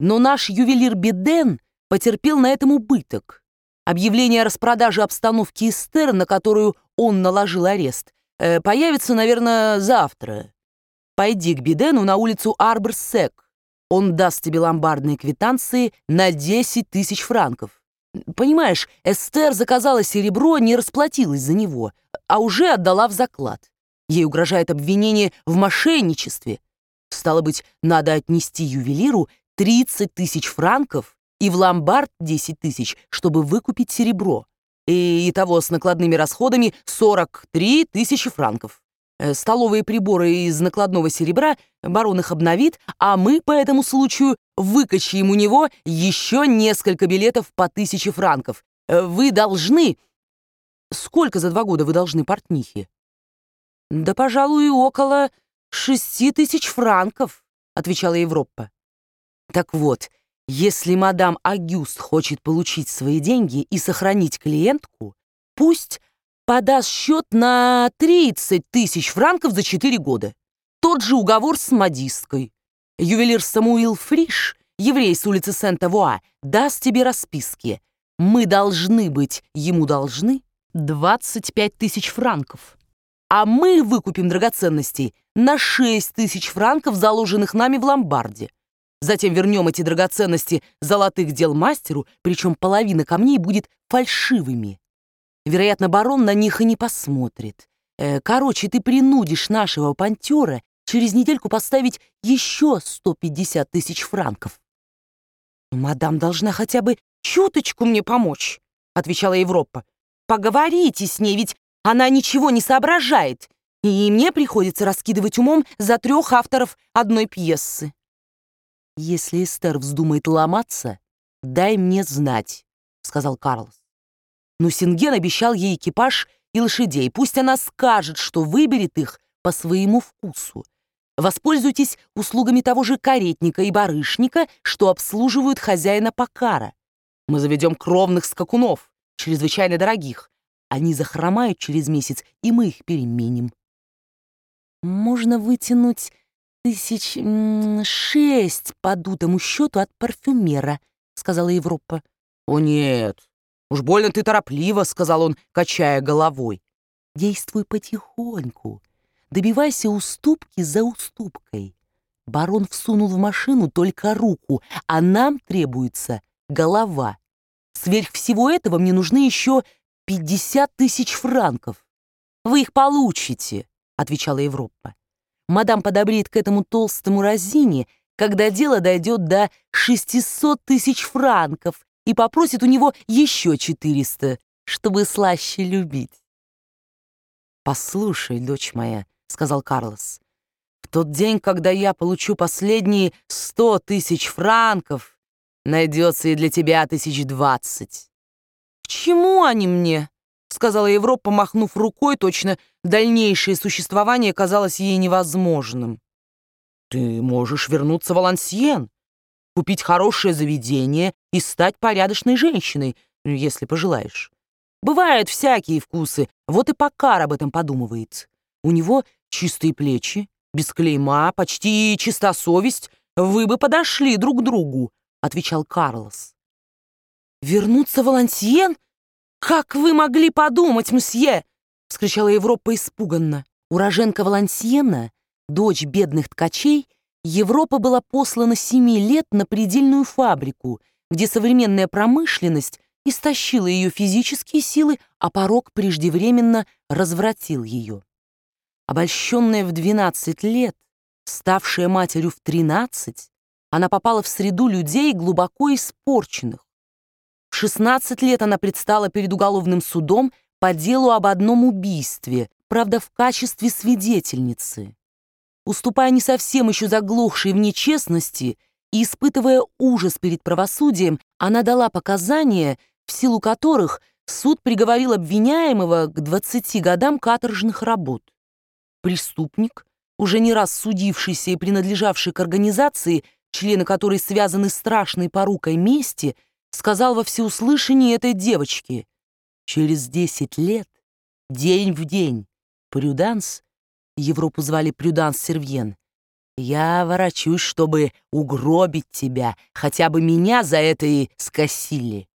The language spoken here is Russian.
Но наш ювелир Биден потерпел на этом убыток. Объявление о распродаже обстановки Эстер, на которую он наложил арест, появится, наверное, завтра. Пойди к Бидену на улицу Арбор-Сек. Он даст тебе ломбардные квитанции на 10 тысяч франков. Понимаешь, Эстер заказала серебро, не расплатилась за него, а уже отдала в заклад. Ей угрожает обвинение в мошенничестве. Стало быть, надо отнести ювелиру 30 тысяч франков и в ломбард 10 тысяч, чтобы выкупить серебро. И итого с накладными расходами 43 тысячи франков. Столовые приборы из накладного серебра барон их обновит, а мы по этому случаю выкачаем у него еще несколько билетов по 1000 франков. Вы должны... Сколько за 2 года вы должны портнихе? Да, пожалуй, около 6 тысяч франков, отвечала Европа. Так вот, если мадам Агюст хочет получить свои деньги и сохранить клиентку, пусть подаст счет на 30 тысяч франков за 4 года. Тот же уговор с модисткой. Ювелир Самуил Фриш, еврей с улицы Сент-Авуа, даст тебе расписки. Мы должны быть ему должны 25 тысяч франков. А мы выкупим драгоценностей на 6 тысяч франков, заложенных нами в ломбарде. Затем вернем эти драгоценности золотых дел мастеру, причем половина камней будет фальшивыми. Вероятно, барон на них и не посмотрит. Короче, ты принудишь нашего пантера через недельку поставить еще 150 тысяч франков. «Мадам должна хотя бы чуточку мне помочь», — отвечала Европа. «Поговорите с ней, ведь она ничего не соображает, и мне приходится раскидывать умом за 3 авторов одной пьесы». «Если Эстер вздумает ломаться, дай мне знать», — сказал Карлос. Нусинген обещал ей экипаж и лошадей. Пусть она скажет, что выберет их по своему вкусу. Воспользуйтесь услугами того же каретника и барышника, что обслуживают хозяина Покара. Мы заведем кровных скакунов, чрезвычайно дорогих. Они захромают через месяц, и мы их переменим. Можно вытянуть 6 по дутому счету от парфюмера, сказала Европа. О нет, уж больно ты тороплива, сказал он, качая головой. Действуй потихоньку, добивайся уступки за уступкой. Барон всунул в машину только руку, а нам требуется голова. Сверх всего этого мне нужны еще 50 тысяч франков. Вы их получите, отвечала Европа. Мадам подобреет к этому толстому разине, когда дело дойдет до 600 тысяч франков, и попросит у него еще 400, чтобы слаще любить. «Послушай, дочь моя», — сказал Карлос, «в тот день, когда я получу последние 100 тысяч франков, найдется и для тебя 20. «К чему они мне?» — сказала Европа, махнув рукой, точно дальнейшее существование казалось ей невозможным. «Ты можешь вернуться в Валансьен, купить хорошее заведение и стать порядочной женщиной, если пожелаешь. Бывают всякие вкусы, вот и Покар об этом подумывает. У него чистые плечи, без клейма, почти чиста совесть. Вы бы подошли друг к другу», — отвечал Карлос. «Вернуться в Валансьен? Как вы могли подумать, мсье?» — вскричала Европа испуганно. Уроженка Валансьена, дочь бедных ткачей, Европа была послана 7 лет на предельную фабрику, где современная промышленность истощила ее физические силы, а порок преждевременно развратил ее. Обольщенная в 12 лет, ставшая матерью в 13, она попала в среду людей глубоко испорченных. В 16 лет она предстала перед уголовным судом по делу об одном убийстве, правда, в качестве свидетельницы. Уступая не совсем еще заглохшей в нечестности и испытывая ужас перед правосудием, она дала показания, в силу которых суд приговорил обвиняемого к 20 годам каторжных работ. Преступник, уже не раз судившийся и принадлежавший к организации, члены которой связаны страшной порукой мести, сказал во всеуслышание этой девочке: «Через 10 лет, день в день, Прюданс, Европу звали Прюданс Сервьен, Я ворочусь, чтобы угробить тебя, хотя бы меня за это и скосили.